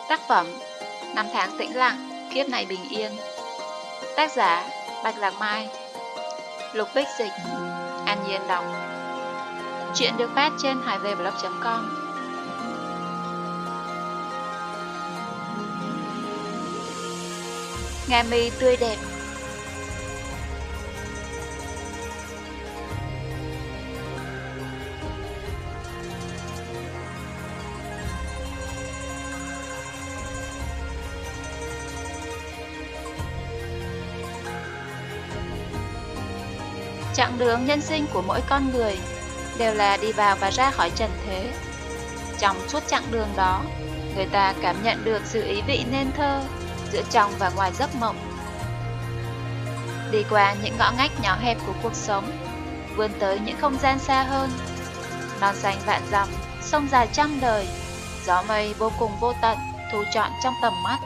Tác phẩm Năm tháng tĩnh lặng, kiếp này bình yên. Tác giả Bạch Lạc Mai. Lục Bích dịch, An Nhiên đọc. Chuyện được phát trên haiveblog.com. Nga mi tươi đẹp. Chặng đường nhân sinh của mỗi con người đều là đi vào và ra khỏi trần thế. Trong suốt chặng đường đó, người ta cảm nhận được sự ý vị nên thơ giữa trong và ngoài giấc mộng. Đi qua những ngõ ngách nhỏ hẹp của cuộc sống, vươn tới những không gian xa hơn. Non xanh vạn dặm, sông dài trăm đời, gió mây vô cùng vô tận thu trọn trong tầm mắt.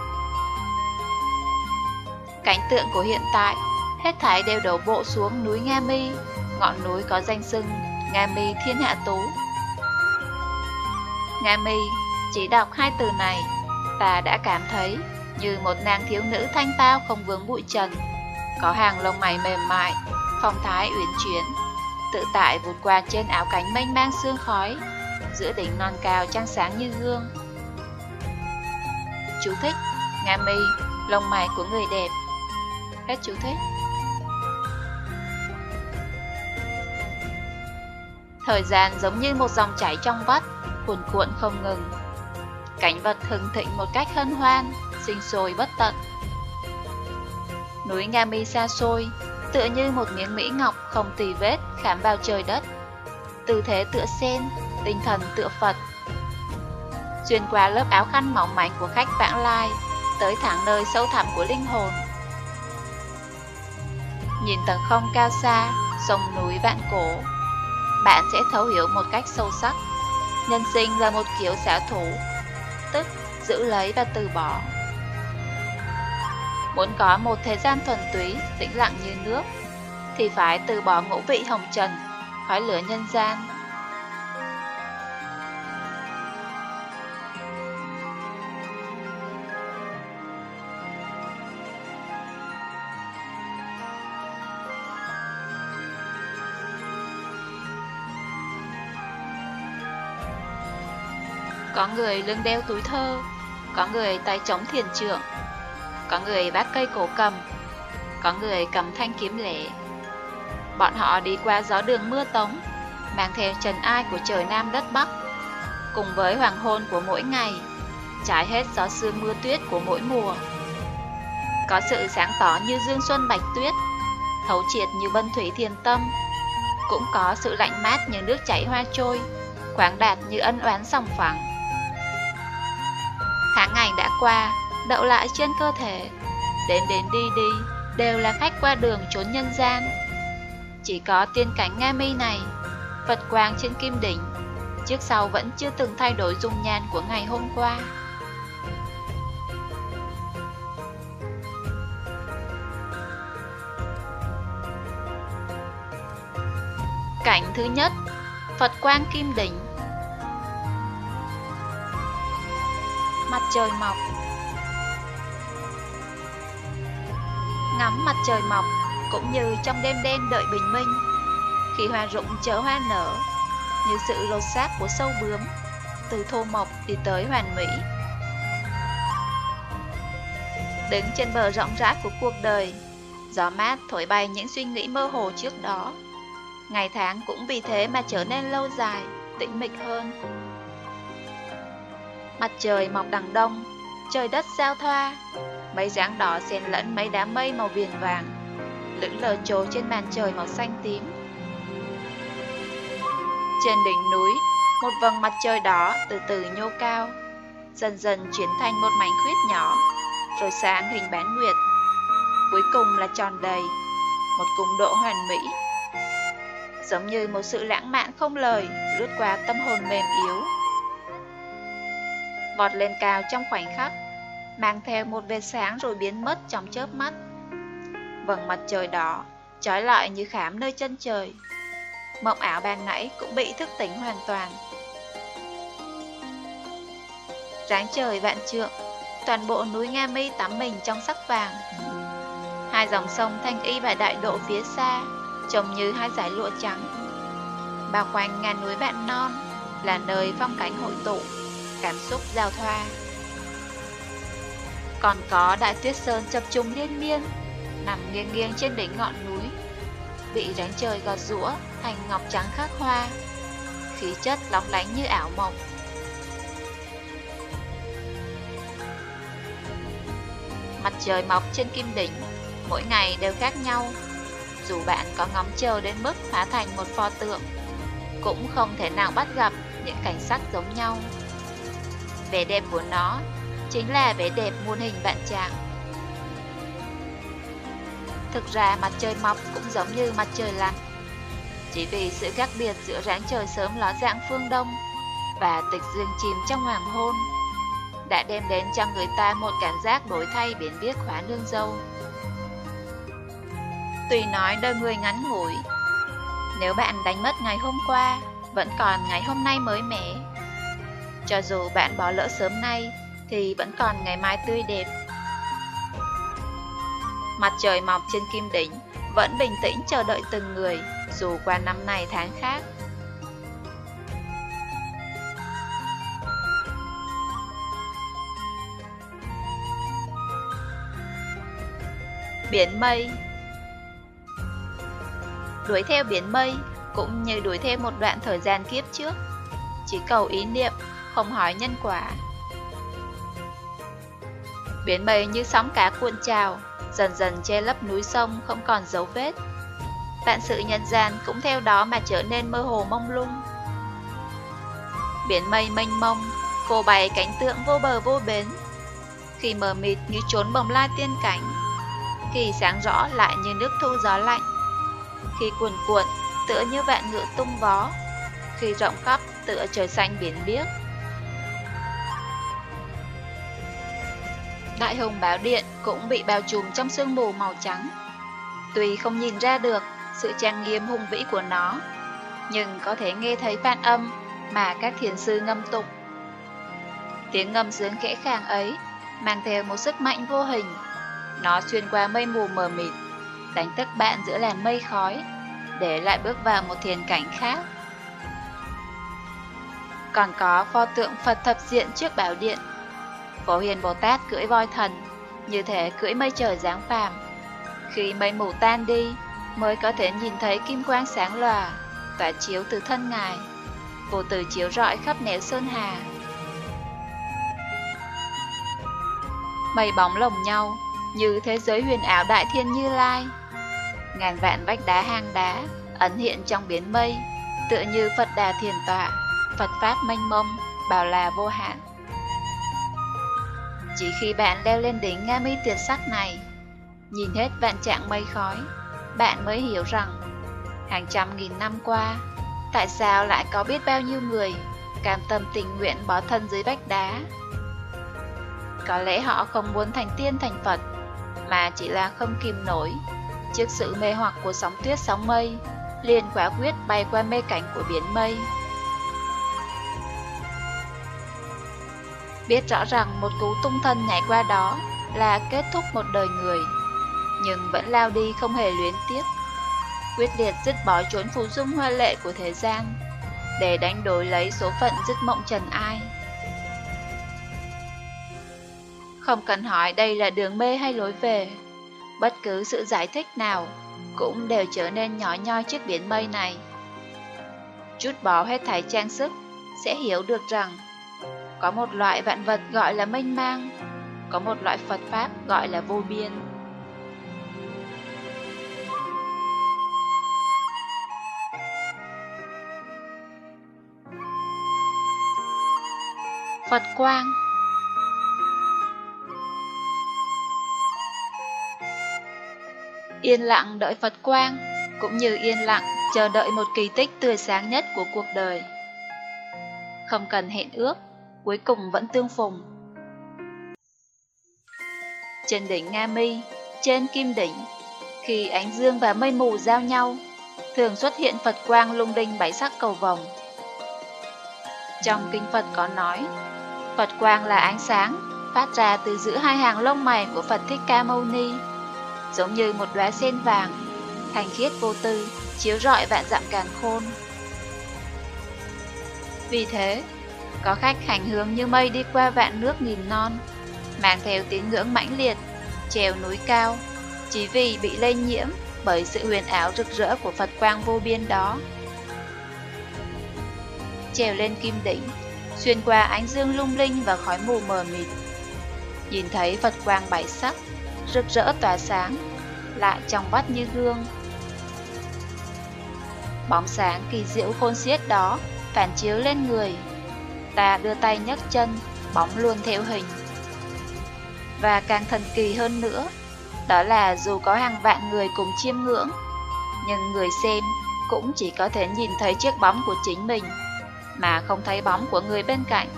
Cảnh tượng của hiện tại hết thảy đều đổ bộ xuống núi Nga Mi, ngọn núi có danh xưng Nga Mi Thiên Hạ Tú. Nga Mi, chỉ đọc hai từ này, ta đã cảm thấy như một nàng thiếu nữ thanh tao không vướng bụi trần, có hàng lông mày mềm mại, phong thái uyển chuyển, tự tại vụt qua trên áo cánh mênh mang sương khói, giữa đỉnh non cao trăng sáng như gương. Chú thích: Nga Mi, lông mày của người đẹp. Hết chú thích. Thời gian giống như một dòng chảy trong vắt, cuồn cuộn không ngừng. Cảnh vật hưng thịnh một cách hân hoan, sinh sôi bất tận. Núi Nga Mi xa xôi, tựa như một miếng mỹ ngọc không tì vết khảm vào trời đất. Tư thế tựa sen, tinh thần tựa Phật. Xuyên qua lớp áo khăn mỏng mảnh của khách vãng lai, tới thẳng nơi sâu thẳm của linh hồn. Nhìn tầng không cao xa, sông núi vạn cổ, bạn sẽ thấu hiểu một cách sâu sắc, nhân sinh là một kiểu xảo thủ, tức giữ lấy và từ bỏ. Muốn có một thế gian thuần túy, tĩnh lặng như nước, thì phải từ bỏ ngũ vị hồng trần, khói lửa nhân gian. Có người lưng đeo túi thơ, có người tay chống thiền trượng, có người vác cây cổ cầm, có người cầm thanh kiếm lẻ. Bọn họ đi qua gió đường mưa tống, mang theo trần ai của trời Nam đất Bắc, cùng với hoàng hôn của mỗi ngày, trải hết gió sương mưa tuyết của mỗi mùa. Có sự sáng tỏ như dương xuân bạch tuyết, thấu triệt như vân thủy thiền tâm, cũng có sự lạnh mát như nước chảy hoa trôi, khoáng đạt như ân oán sòng phẳng. Tháng ngày đã qua, đậu lại trên cơ thể, đến đi đi, đều là khách qua đường trốn nhân gian. Chỉ có tiên cảnh Nga Mi này, Phật quang trên kim đỉnh, trước sau vẫn chưa từng thay đổi dung nhan của ngày hôm qua. Cảnh thứ nhất, Phật quang kim đỉnh. Mặt trời mọc. Ngắm mặt trời mọc cũng như trong đêm đen đợi bình minh, khi hoa rụng chợ hoa nở, như sự lột xác của sâu bướm, từ thô mộc đi tới hoàn mỹ. Đứng trên bờ rộng rãi của cuộc đời, gió mát thổi bay những suy nghĩ mơ hồ trước đó. Ngày tháng cũng vì thế mà trở nên lâu dài, tĩnh mịch hơn. Mặt trời mọc đằng đông, trời đất giao thoa, mấy dáng đỏ xen lẫn mấy đám mây màu viền vàng, lững lờ trôi trên màn trời màu xanh tím. Trên đỉnh núi, một vầng mặt trời đỏ từ từ nhô cao, dần dần chuyển thành một mảnh khuyết nhỏ, rồi sáng hình bán nguyệt. Cuối cùng là tròn đầy, một cung độ hoàn mỹ, giống như một sự lãng mạn không lời lướt qua tâm hồn mềm yếu, vọt lên cao trong khoảnh khắc, mang theo một vệt sáng rồi biến mất trong chớp mắt. Vầng mặt trời đỏ trói lọi như khảm nơi chân trời. Mộng ảo ban nãy cũng bị thức tỉnh hoàn toàn. Ráng trời vạn trượng, toàn bộ núi Nga Mi tắm mình trong sắc vàng. Hai dòng sông Thanh Y và Đại Độ phía xa trông như hai dải lụa trắng. Bao quanh ngàn núi Bạn Non là nơi phong cảnh hội tụ, cảm xúc giao thoa. Còn có Đại Tuyết Sơn chập trùng liên miên, nằm nghiêng nghiêng trên đỉnh ngọn núi, bị ráng trời gọt giũa thành ngọc trắng khắc hoa, khí chất lóng lánh như ảo mộng. Mặt trời mọc trên Kim Đỉnh mỗi ngày đều khác nhau. Dù bạn có ngóng chờ đến mức hóa thành một pho tượng, cũng không thể nào bắt gặp những cảnh sắc giống nhau. Vẻ đẹp của nó chính là vẻ đẹp muôn hình vạn trạng. Thực ra mặt trời mọc cũng giống như mặt trời lặn, chỉ vì sự khác biệt giữa ráng trời sớm ló dạng phương Đông và tịch dương chìm trong hoàng hôn đã đem đến cho người ta một cảm giác đổi thay biển biếc khóa nương dâu. Tuy nói đời người ngắn ngủi, nếu bạn đánh mất ngày hôm qua, vẫn còn ngày hôm nay mới mẻ. Cho dù bạn bỏ lỡ sớm nay, thì vẫn còn ngày mai tươi đẹp. Mặt trời mọc trên Kim Đỉnh vẫn bình tĩnh chờ đợi từng người, dù qua năm này tháng khác. Biển mây. Đuổi theo biển mây cũng như đuổi theo một đoạn thời gian kiếp trước, chỉ cầu ý niệm, không hỏi nhân quả. Biển mây như sóng cá cuộn trào, dần dần che lấp núi sông không còn dấu vết. Vạn sự nhân gian cũng theo đó mà trở nên mơ hồ mông lung. Biển mây mênh mông, phô bày cảnh tượng vô bờ vô bến, khi mờ mịt như chốn bồng lai tiên cảnh, khi sáng rõ lại như nước thu gió lạnh, khi cuồn cuộn tựa như vạn ngựa tung vó, khi rộng khắp tựa trời xanh biển biếc. Đại Hùng Bảo Điện cũng bị bao trùm trong sương mù màu trắng. Tuy không nhìn ra được sự trang nghiêm hùng vĩ của nó, nhưng có thể nghe thấy vạn âm mà các thiền sư ngâm tụng. Tiếng ngâm sướng khẽ khàng ấy mang theo một sức mạnh vô hình. Nó xuyên qua mây mù mờ mịt, đánh thức bạn giữa làn mây khói, để lại bước vào một thiền cảnh khác. Còn có pho tượng Phật thập diện trước bảo điện. Phổ Hiền Bồ Tát cưỡi voi thần, như thể cưỡi mây trời giáng phàm. Khi mây mù tan đi, mới có thể nhìn thấy kim quang sáng lòa, tỏa chiếu từ thân Ngài, vô tư chiếu rọi khắp nẻo sơn hà. Mây bóng lồng nhau, như thế giới huyền ảo đại thiên Như Lai. Ngàn vạn vách đá hang đá ẩn hiện trong biển mây, tựa như Phật Đà thiền tọa, Phật pháp mênh mông, bảo là vô hạn. Chỉ khi bạn leo lên đỉnh Nga Mi tuyệt sắc này, nhìn hết vạn trạng mây khói, bạn mới hiểu rằng hàng trăm nghìn năm qua, tại sao lại có biết bao nhiêu người cam tâm tình nguyện bỏ thân dưới vách đá. Có lẽ họ không muốn thành tiên thành Phật, mà chỉ là không kìm nổi trước sự mê hoặc của sóng tuyết sóng mây, liền quả quyết bay qua mê cảnh của biển mây. Biết rõ rằng một cú tung thân nhảy qua đó là kết thúc một đời người, nhưng vẫn lao đi không hề luyến tiếc, quyết liệt dứt bỏ chốn phù dung hoa lệ của thế gian, để đánh đổi lấy số phận dứt mộng trần ai. Không cần hỏi đây là đường mê hay lối về, bất cứ sự giải thích nào cũng đều trở nên nhỏ nhoi trước biển mây này. Chút bỏ hết thảy trang sức, sẽ hiểu được rằng có một loại vạn vật gọi là mênh mang, có một loại Phật Pháp gọi là vô biên. Phật quang. Yên lặng đợi Phật quang, cũng như yên lặng chờ đợi một kỳ tích tươi sáng nhất của cuộc đời. Không cần hẹn ước, cuối cùng vẫn tương phùng. Trên đỉnh Nga Mi, trên Kim Đỉnh, khi ánh dương và mây mù giao nhau, thường xuất hiện Phật quang lung linh bảy sắc cầu vồng. Trong kinh Phật có nói, Phật quang là ánh sáng phát ra từ giữa hai hàng lông mày của Phật Thích Ca Mâu Ni, giống như một đóa sen vàng, thanh khiết vô tư, chiếu rọi vạn dặm càn khôn. Vì thế, có khách hành hướng như mây đi qua vạn nước nghìn non, mang theo tín ngưỡng mãnh liệt, trèo núi cao, chỉ vì bị lây nhiễm bởi sự huyền ảo rực rỡ của Phật quang vô biên đó. Trèo lên kim đỉnh, xuyên qua ánh dương lung linh và khói mù mờ mịt, nhìn thấy Phật quang bảy sắc, rực rỡ tỏa sáng, lại trong vắt như gương. Bóng sáng kỳ diệu khôn xiết đó phản chiếu lên người, ta đưa tay nhấc chân, bóng luôn theo hình. Và càng thần kỳ hơn nữa, đó là dù có hàng vạn người cùng chiêm ngưỡng, nhưng người xem cũng chỉ có thể nhìn thấy chiếc bóng của chính mình, mà không thấy bóng của người bên cạnh.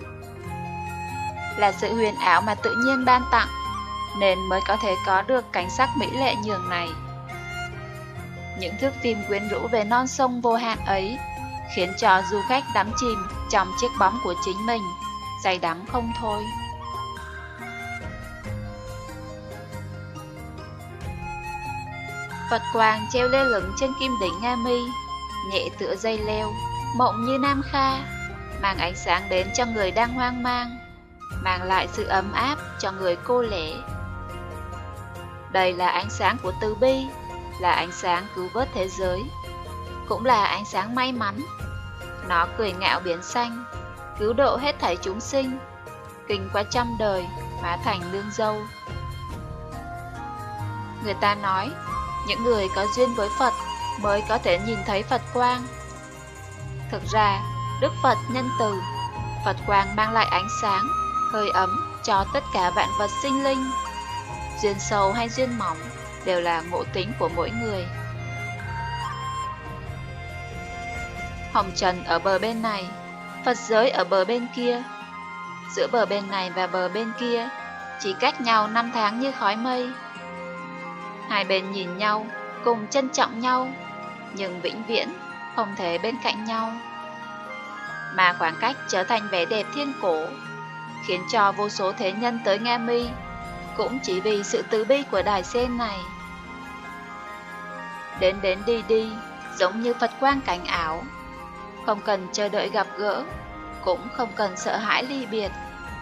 Là sự huyền ảo mà tự nhiên ban tặng, nên mới có thể có được cảnh sắc mỹ lệ nhường này. Những thước phim quyến rũ về non sông vô hạn ấy khiến cho du khách đắm chìm trong chiếc bóng của chính mình, say đắm không thôi. Phật quang treo lơ lửng trên kim đỉnh Nga Mi, nhẹ tựa dây leo, mộng như nam kha, mang ánh sáng đến cho người đang hoang mang, mang lại sự ấm áp cho người cô lẻ. Đây là ánh sáng của từ bi, là ánh sáng cứu vớt thế giới, cũng là ánh sáng may mắn. Nó cười ngạo biển xanh, cứu độ hết thảy chúng sinh, kinh qua trăm đời, hóa thành nương dâu. Người ta nói, những người có duyên với Phật mới có thể nhìn thấy Phật quang. Thực ra, Đức Phật nhân từ, Phật quang mang lại ánh sáng, hơi ấm cho tất cả vạn vật sinh linh. Duyên sâu hay duyên mỏng đều là ngộ tính của mỗi người. Hồng trần ở bờ bên này, Phật giới ở bờ bên kia. Giữa bờ bên này và bờ bên kia chỉ cách nhau 5 tháng như khói mây. Hai bên nhìn nhau, cùng trân trọng nhau, nhưng vĩnh viễn không thể bên cạnh nhau. Mà khoảng cách trở thành vẻ đẹp thiên cổ, khiến cho vô số thế nhân tới Nga Mi, cũng chỉ vì sự từ bi của đài sen này. Đến đến đi đi, giống như Phật quang cảnh ảo, không cần chờ đợi gặp gỡ, cũng không cần sợ hãi ly biệt.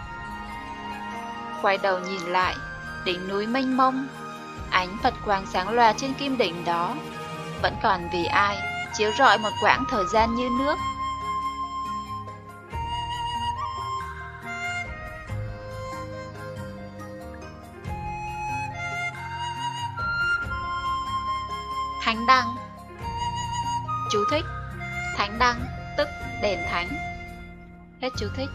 Quay đầu nhìn lại, đỉnh núi mênh mông, ánh Phật quang sáng loa trên kim đỉnh đó, vẫn còn vì ai chiếu rọi một quãng thời gian như nước. Thánh đăng. Chú thích: thánh đăng tức đèn thánh. Hết chú thích.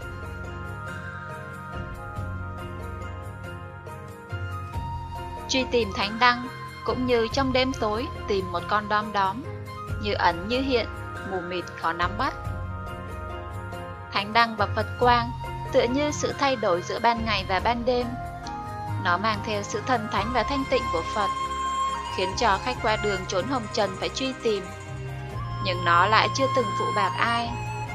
Truy tìm thánh đăng cũng như trong đêm tối tìm một con đom đóm, như ẩn như hiện, mù mịt khó nắm bắt. Thánh đăng và Phật quang tựa như sự thay đổi giữa ban ngày và ban đêm. Nó mang theo sự thần thánh và thanh tịnh của Phật, khiến cho khách qua đường trốn hồng trần phải truy tìm, nhưng nó lại chưa từng phụ bạc ai.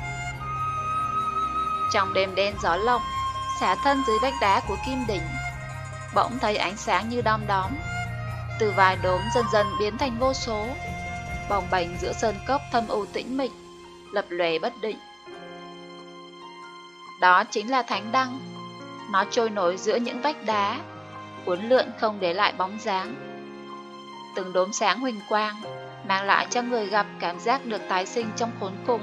Trong đêm đen gió lộng, xả thân dưới vách đá của kim đỉnh, bỗng thấy ánh sáng như đom đóm, từ vài đốm dần dần biến thành vô số, bồng bềnh giữa sơn cốc thâm u tĩnh mịch, lập lòe bất định. Đó chính là thánh đăng. Nó trôi nổi giữa những vách đá, uốn lượn không để lại bóng dáng. Từng đốm sáng huỳnh quang mang lại cho người gặp cảm giác được tái sinh trong khốn cùng.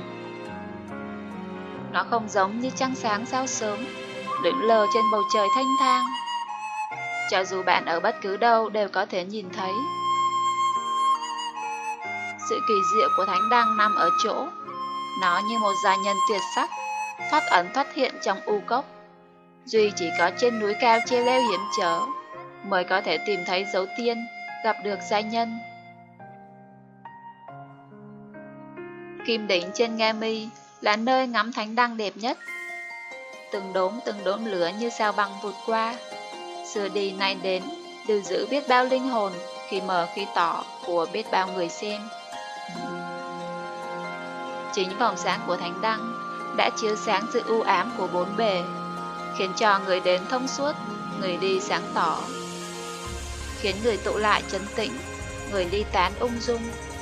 Nó không giống như trăng sáng sao sớm, lững lờ trên bầu trời thanh thang. Cho dù bạn ở bất cứ đâu đều có thể nhìn thấy. Sự kỳ diệu của thánh đăng nằm ở chỗ, nó như một giai nhân tuyệt sắc, thoát ẩn thoát hiện trong u cốc. Duy chỉ có trên núi cao treo leo hiểm trở mới có thể tìm thấy dấu tiên, gặp được giai nhân. Kim đỉnh trên Nga Mi là nơi ngắm thánh đăng đẹp nhất. Từng đốm lửa như sao băng vụt qua, xưa đi nay đến, lưu giữ biết bao linh hồn khi mờ khi tỏ của biết bao người xem. Chính vòng sáng của thánh đăng đã chiếu sáng sự u ám của bốn bề, khiến cho người đến thông suốt, người đi sáng tỏ, khiến người tụ lại trấn tĩnh, người ly tán ung dung.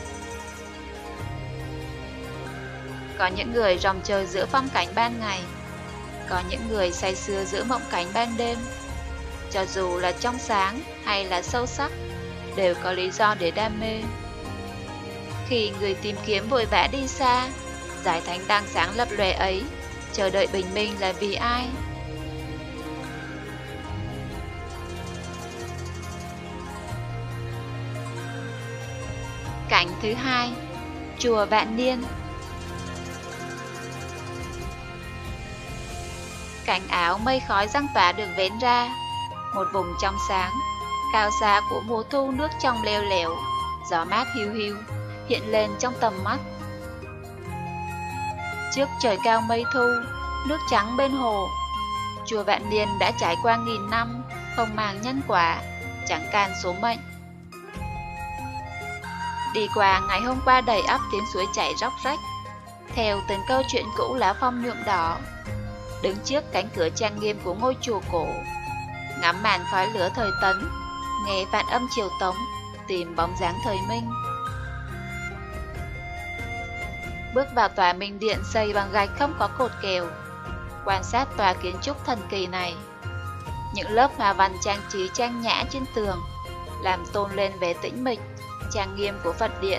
Có những người ròng chơi giữa phong cảnh ban ngày, có những người say sưa giữa mộng cảnh ban đêm. Cho dù là trong sáng hay là sâu sắc, đều có lý do để đam mê. Khi người tìm kiếm vội vã đi xa, giải thánh đang sáng lập lòe ấy, chờ đợi bình minh là vì ai? Cảnh thứ hai, chùa Vạn Niên. Cảnh áo mây khói giăng tỏa đường vén ra, một vùng trong sáng, cao xa của mùa thu, nước trong leo lẻo, gió mát hiu hiu hiện lên trong tầm mắt. Trước trời cao mây thu, nước trắng bên hồ, chùa Vạn Niên đã trải qua nghìn năm, không màng nhân quả, chẳng can số mệnh. Đi qua ngày hôm qua đầy ắp tiếng suối chảy róc rách, theo từng câu chuyện cũ lá phong nhuộm đỏ. Đứng trước cánh cửa trang nghiêm của ngôi chùa cổ, ngắm màn khói lửa thời Tấn, nghe vạn âm triều Tống, tìm bóng dáng thời Minh. Bước vào tòa Minh Điện xây bằng gạch không có cột kèo, quan sát tòa kiến trúc thần kỳ này. Những lớp hoa văn trang trí trang nhã trên tường làm tôn lên vẻ tĩnh mịch, trang nghiêm của Phật điện.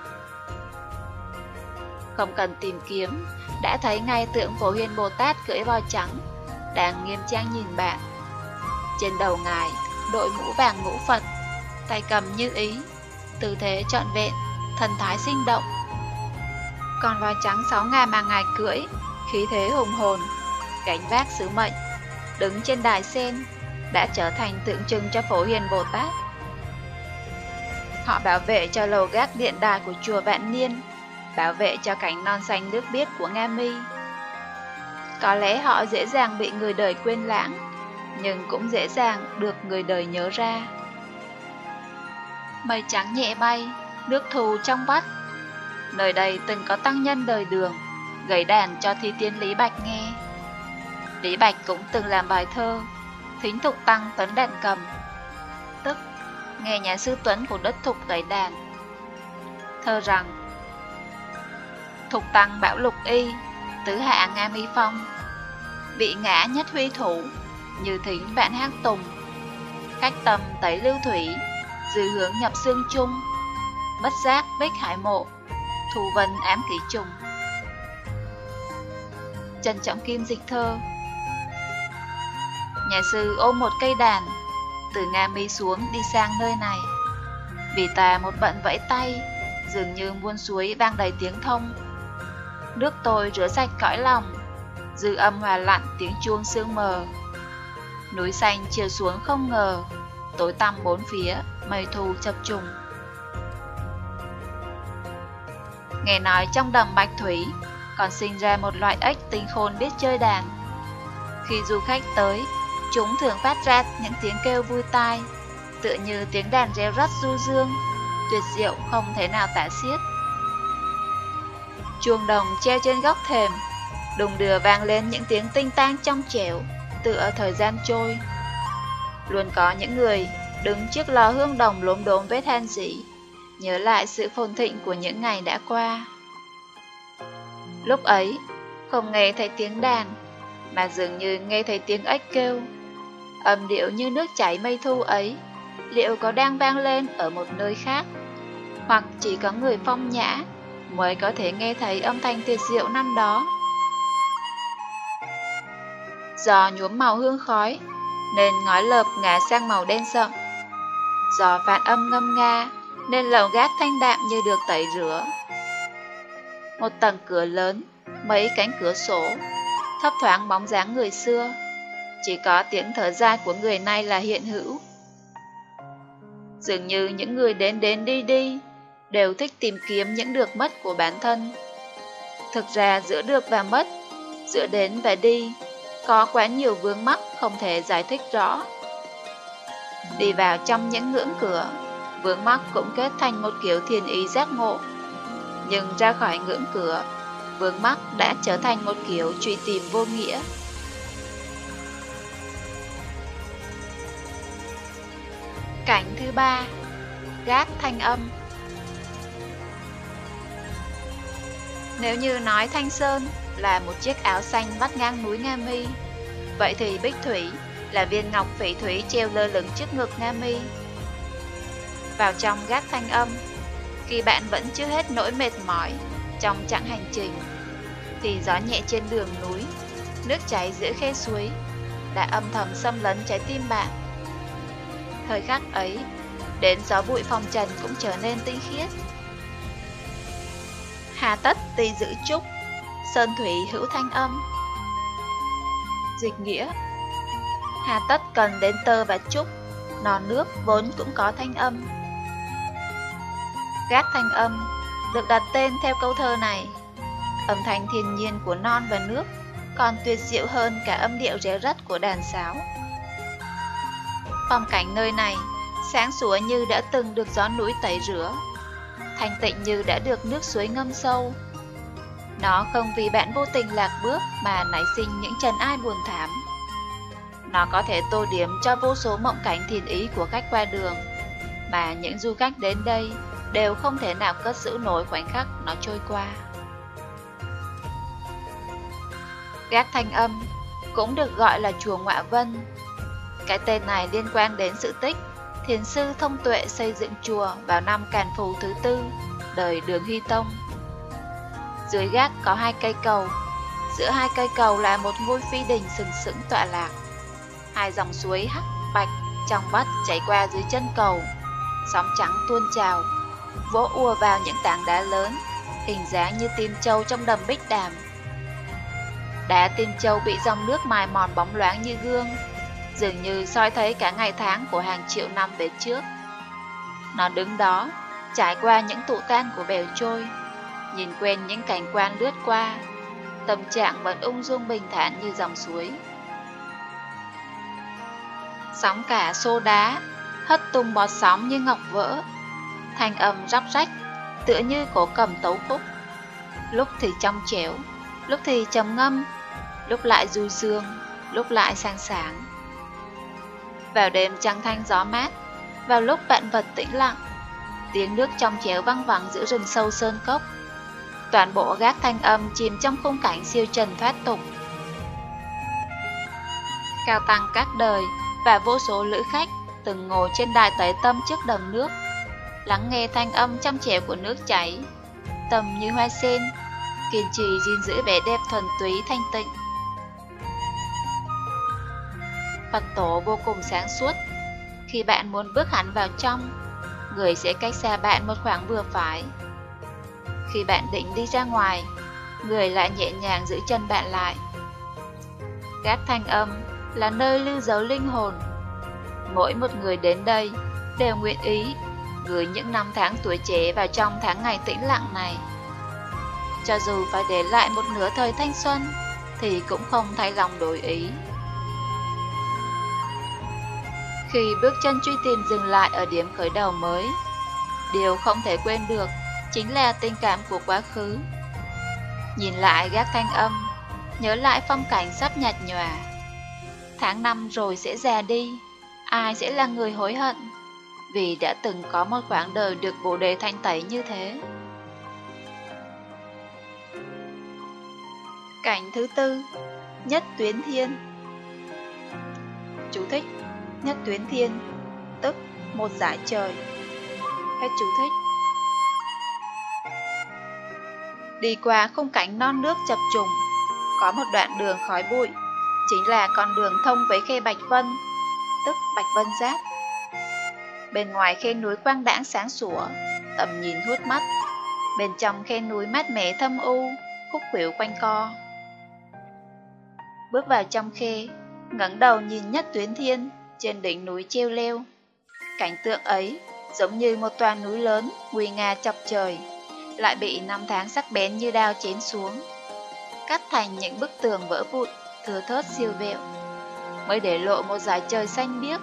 Không cần tìm kiếm, đã thấy ngay tượng Phổ Hiền Bồ Tát cưỡi voi trắng, đang nghiêm trang nhìn bạn. Trên đầu ngài đội mũ vàng ngũ Phật, tay cầm như ý, tư thế trọn vẹn, thần thái sinh động. Con voi trắng 6 ngà mà ngài cưỡi, khí thế hùng hồn, gánh vác sứ mệnh, đứng trên đài sen, đã trở thành tượng trưng cho Phổ Hiền Bồ Tát. Họ bảo vệ cho lầu gác điện đài của chùa Vạn Niên, bảo vệ cho cánh non xanh nước biếc của Nga Mi. Có lẽ họ dễ dàng bị người đời quên lãng, nhưng cũng dễ dàng được người đời nhớ ra. Mây trắng nhẹ bay, nước thu trong vắt. Nơi đây từng có tăng nhân đời Đường, gảy đàn cho thi tiên Lý Bạch nghe. Lý Bạch cũng từng làm bài thơ, thính Thục Tăng tấn đàn cầm, tức nghe nhà sư Tuấn của đất Thục gảy đàn. Thơ rằng: Thục Tăng bảo lục y, tứ hạ Nga Mi Phong, vị ngã nhất huy thủ, như thính vạn hát tùng. Khách tầm tẩy lưu thủy, dư hướng nhập xương chung, bất giác bích hải mộ, thù vân ám ký trùng. Trần Trọng Kim dịch thơ. Nhà sư ôm một cây đàn, từ Nga Mi xuống đi sang nơi này. Vì ta một bận vẫy tay, dường như muôn suối vang đầy tiếng thông. Nước tôi rửa sạch cõi lòng, dư âm hòa lặn tiếng chuông sương mờ. Núi xanh chiều xuống không ngờ, tối tăm bốn phía, mây thu chập trùng. Nghe nói trong đầm Bạch Thủy còn sinh ra một loại ếch tinh khôn biết chơi đàn. Khi du khách tới, chúng thường phát ra những tiếng kêu vui tai, tựa như tiếng đàn reo rắt du dương, tuyệt diệu không thể nào tả xiết. Chuông đồng treo trên góc thềm, đùng đưa vang lên những tiếng tinh tang trong trẻo, tựa thời gian trôi. Luôn có những người đứng trước lò hương đồng lốm đốm với than dĩ, nhớ lại sự phồn thịnh của những ngày đã qua. Lúc ấy, không nghe thấy tiếng đàn, mà dường như nghe thấy tiếng ếch kêu. Âm điệu như nước chảy mây thu ấy, liệu có đang vang lên ở một nơi khác, hoặc chỉ có người phong nhã mới có thể nghe thấy âm thanh tuyệt diệu năm đó. Gió nhuốm màu hương khói, nên ngói lợp ngả sang màu đen sậm. Gió phản âm ngâm nga, nên lầu gác thanh đạm như được tẩy rửa. Một tầng cửa lớn, mấy cánh cửa sổ, thấp thoáng bóng dáng người xưa. Chỉ có tiếng thở dài của người nay là hiện hữu. Dường như những người đến đến đi đi đều thích tìm kiếm những được mất của bản thân. Thực ra giữa được và mất, giữa đến và đi, có quá nhiều vướng mắc không thể giải thích rõ. Đi vào trong những ngưỡng cửa, vướng mắc cũng kết thành một kiểu thiền ý giác ngộ. Nhưng ra khỏi ngưỡng cửa, vướng mắc đã trở thành một kiểu truy tìm vô nghĩa. Cảnh thứ ba, gác Thanh Âm. Nếu như nói Thanh Sơn là một chiếc áo xanh vắt ngang núi Nga Mi, vậy thì Bích Thủy là viên ngọc phỉ thúy treo lơ lửng trước ngực Nga Mi. Vào trong gác Thanh Âm, khi bạn vẫn chưa hết nỗi mệt mỏi trong chặng hành trình, thì gió nhẹ trên đường núi, nước chảy giữa khe suối đã âm thầm xâm lấn trái tim bạn. Thời khắc ấy, đến gió bụi phong trần cũng trở nên tinh khiết. Hà tất tỳ giữ trúc, sơn thủy hữu thanh âm. Dịch nghĩa: hà tất cần đến tơ và trúc, non nước vốn cũng có thanh âm. Gác Thanh Âm được đặt tên theo câu thơ này. Âm thanh thiên nhiên của non và nước còn tuyệt diệu hơn cả âm điệu réo rắt của đàn sáo. Phong cảnh nơi này sáng sủa như đã từng được gió núi tẩy rửa, thanh tịnh như đã được nước suối ngâm sâu. Nó không vì bạn vô tình lạc bước mà nảy sinh những trần ai buồn thảm. Nó có thể tô điểm cho vô số mộng cảnh thiên ý của khách qua đường, mà những du khách đến đây đều không thể nào cất giữ nổi khoảnh khắc nó trôi qua. Gác Thanh Âm cũng được gọi là chùa Ngọa Vân. Cái tên này liên quan đến sự tích thiền sư Thông Tuệ xây dựng chùa vào năm Càn Phù thứ 4, đời Đường Hy Tông. Dưới gác có 2 cây cầu, giữa 2 cây cầu là một ngôi phi đình sừng sững tọa lạc. 2 dòng suối hắc, bạch, trong vắt chảy qua dưới chân cầu, sóng trắng tuôn trào, vỗ ùa vào những tảng đá lớn, hình dáng như tim trâu trong đầm Bích Đàm. Đá tim trâu bị dòng nước mài mòn bóng loáng như gương, dường như soi thấy cả ngày tháng của hàng triệu năm về trước. Nó đứng đó, trải qua những tụ tan của bèo trôi, nhìn quen những cảnh quan lướt qua, tâm trạng vẫn ung dung bình thản như dòng suối. Sóng cả xô đá, hất tung bọt sóng như ngọc vỡ, thanh âm róc rách, tựa như cổ cầm tấu khúc. Lúc thì trong trẻo, lúc thì trầm ngâm, lúc lại du dương, lúc lại sang sáng. Vào đêm trăng thanh gió mát, vào lúc vạn vật tĩnh lặng, tiếng nước trong trẻo văng vẳng giữa rừng sâu sơn cốc. Toàn bộ gác Thanh Âm chìm trong khung cảnh siêu trần thoát tục. Cao tăng các đời và vô số lữ khách từng ngồi trên đài tẩy tâm trước đầm nước, lắng nghe thanh âm trong trẻo của nước chảy, tầm như hoa sen, kiên trì gìn giữ vẻ đẹp thuần túy thanh tịnh. Phật tổ vô cùng sáng suốt. Khi bạn muốn bước hẳn vào trong, người sẽ cách xa bạn một khoảng vừa phải. Khi bạn định đi ra ngoài, người lại nhẹ nhàng giữ chân bạn lại. Gác Thanh Âm là nơi lưu dấu linh hồn. Mỗi một người đến đây đều nguyện ý gửi những năm tháng tuổi trẻ vào trong tháng ngày tĩnh lặng này. Cho dù phải để lại một nửa thời thanh xuân, thì cũng không thay lòng đổi ý. Khi bước chân truy tìm dừng lại ở điểm khởi đầu mới, điều không thể quên được chính là tình cảm của quá khứ. Nhìn lại gác Thanh Âm, nhớ lại phong cảnh sắp nhạt nhòa. Tháng năm rồi sẽ già đi, ai sẽ là người hối hận vì đã từng có một quãng đời được Bồ Đề thanh tẩy như thế. Cảnh thứ 4, Nhất Tuyến Thiên. Chú thích: Nhất Tuyến Thiên, tức một dải trời. Hết chú thích. Đi qua khung cảnh non nước chập trùng, có một đoạn đường khói bụi, chính là con đường thông với khe Bạch Vân, tức Bạch Vân Giáp. Bên ngoài khe núi quang đãng sáng sủa, tầm nhìn hút mắt. Bên trong khe núi mát mẻ thâm u, khúc khuỷu quanh co. Bước vào trong khe, ngẩng đầu nhìn Nhất Tuyến Thiên trên đỉnh núi treo leo. Cảnh tượng ấy giống như một toà núi lớn nguy nga chọc trời, lại bị năm tháng sắc bén như đao chém xuống, cắt thành những bức tường vỡ vụn thưa thớt siêu vẹo, mới để lộ một dải trời xanh biếc.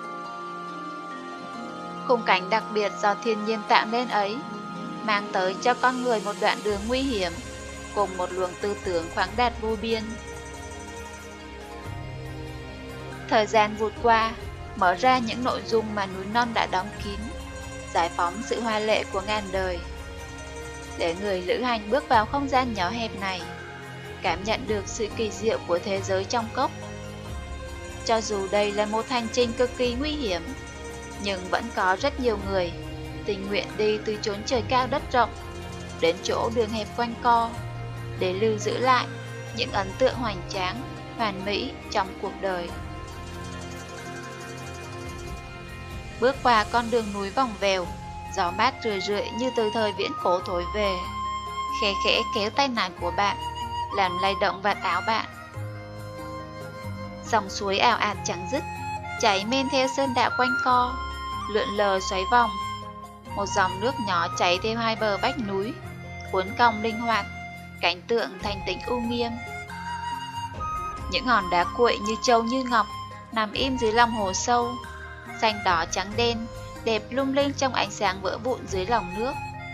Khung cảnh đặc biệt do thiên nhiên tạo nên ấy mang tới cho con người một đoạn đường nguy hiểm cùng một luồng tư tưởng khoáng đạt vô biên. Thời gian vụt qua, mở ra những nội dung mà núi non đã đóng kín, giải phóng sự hoa lệ của ngàn đời, để người lữ hành bước vào không gian nhỏ hẹp này, cảm nhận được sự kỳ diệu của thế giới trong cốc. Cho dù đây là một hành trình cực kỳ nguy hiểm, nhưng vẫn có rất nhiều người tình nguyện đi từ chốn trời cao đất rộng đến chỗ đường hẹp quanh co để lưu giữ lại những ấn tượng hoành tráng, hoàn mỹ trong cuộc đời. Bước qua con đường núi vòng vèo, gió mát rười rượi như từ thời viễn cổ thổi về, khẽ khẽ kéo tay nải của bạn, làm lay động vạt áo bạn. Dòng suối ào ạt chẳng dứt, chảy men theo sơn đạo quanh co, lượn lờ xoáy vòng. Một dòng nước nhỏ chảy theo hai bờ vách núi, cuốn cong linh hoạt, cảnh tượng thanh tĩnh u nghiêm. Những hòn đá cuội như trâu như ngọc nằm im dưới lòng hồ sâu, xanh đỏ trắng đen, đẹp lung linh trong ánh sáng vỡ vụn dưới lòng nước.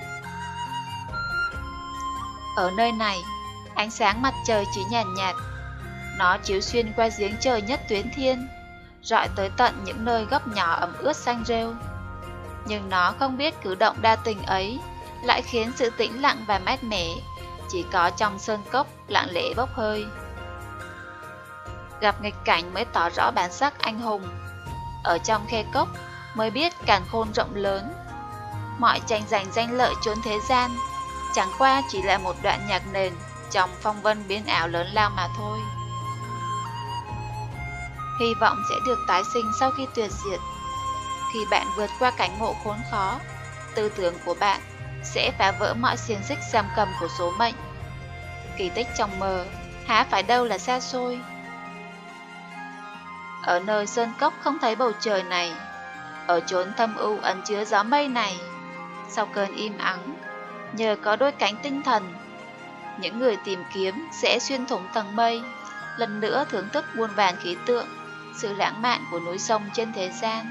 Ở nơi này, ánh sáng mặt trời chỉ nhàn nhạt, nó chiếu xuyên qua giếng trời nhất tuyến thiên, rọi tới tận những nơi góc nhỏ ẩm ướt xanh rêu. Nhưng nó không biết cử động đa tình ấy lại khiến sự tĩnh lặng và mát mẻ chỉ có trong sơn cốc lặng lẽ bốc hơi. Gặp nghịch cảnh mới tỏ rõ bản sắc anh hùng, ở trong khe cốc mới biết càn khôn rộng lớn. Mọi tranh giành danh lợi chốn thế gian chẳng qua chỉ là một đoạn nhạc nền trong phong vân biến ảo lớn lao mà thôi. Hy vọng sẽ được tái sinh sau khi tuyệt diệt. Khi bạn vượt qua cảnh ngộ khốn khó, tư tưởng của bạn sẽ phá vỡ mọi xiềng xích giam cầm của số mệnh. Kỳ tích trong mơ há phải đâu là xa xôi. Ở nơi sơn cốc không thấy bầu trời này, ở chốn thâm u ẩn chứa gió mây này, sau cơn im ắng, nhờ có đôi cánh tinh thần, những người tìm kiếm sẽ xuyên thủng tầng mây, lần nữa thưởng thức muôn vàn khí tượng, sự lãng mạn của núi sông trên thế gian.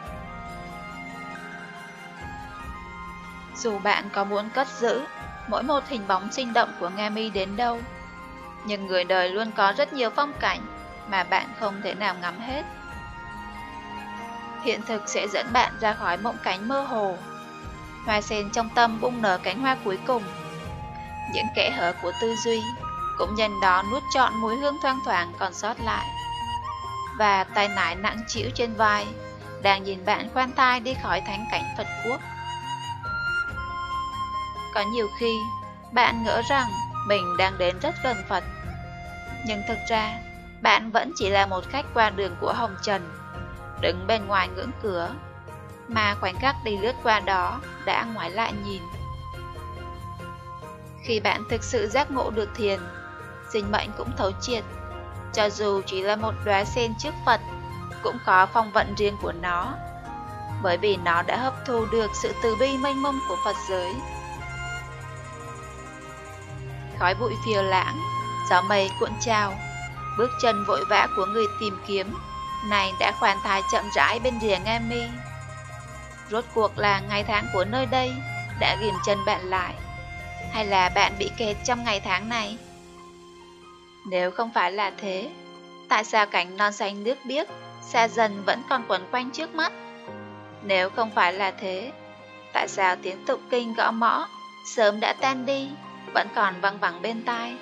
Dù bạn có muốn cất giữ mỗi một hình bóng sinh động của Nga Mi đến đâu, nhưng người đời luôn có rất nhiều phong cảnh mà bạn không thể nào ngắm hết. Hiện thực sẽ dẫn bạn ra khỏi mộng cảnh mơ hồ. Hoa sen trong tâm bung nở cánh hoa cuối cùng. Những kẽ hở của tư duy cũng nhân đó nuốt trọn mùi hương thoang thoảng còn sót lại. Và tay nải nặng trĩu trên vai đang nhìn bạn khoan thai đi khỏi thánh cảnh Phật quốc. Có nhiều khi bạn ngỡ rằng mình đang đến rất gần Phật, nhưng thực ra bạn vẫn chỉ là một khách qua đường của hồng trần, đứng bên ngoài ngưỡng cửa, mà khoảnh khắc đi lướt qua đó đã ngoái lại nhìn. Khi bạn thực sự giác ngộ được thiền, sinh mệnh cũng thấu triệt. Cho dù chỉ là một đóa sen trước Phật, cũng có phong vận riêng của nó, bởi vì nó đã hấp thu được sự từ bi mênh mông của Phật giới. Khói bụi phiêu lãng, gió mây cuộn trào, bước chân vội vã của người tìm kiếm này đã khoan thai chậm rãi bên rìa Nga Mi. Rốt cuộc là ngày tháng của nơi đây đã ghìm chân bạn lại, hay là bạn bị kẹt trong ngày tháng này? Nếu không phải là thế, tại sao cảnh non xanh nước biếc xa dần vẫn còn quẩn quanh trước mắt? Nếu không phải là thế, tại sao tiếng tụng kinh gõ mõ sớm đã tan đi, vẫn còn văng vẳng bên tai?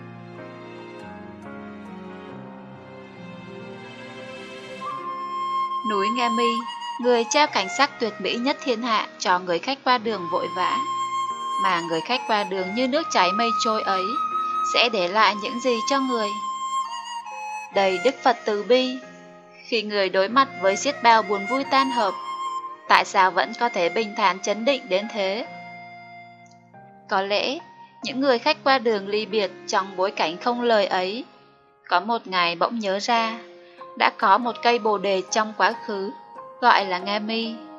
Núi Nga Mi, người trao cảnh sắc tuyệt mỹ nhất thiên hạ cho người khách qua đường vội vã, mà người khách qua đường như nước chảy mây trôi ấy sẽ để lại những gì cho người? Đầy Đức Phật từ bi, khi người đối mặt với xiết bao buồn vui tan hợp, tại sao vẫn có thể bình thản chấn định đến thế? Có lẽ những người khách qua đường ly biệt trong bối cảnh không lời ấy, có một ngày bỗng nhớ ra đã có một cây bồ đề trong quá khứ gọi là Nga Mi.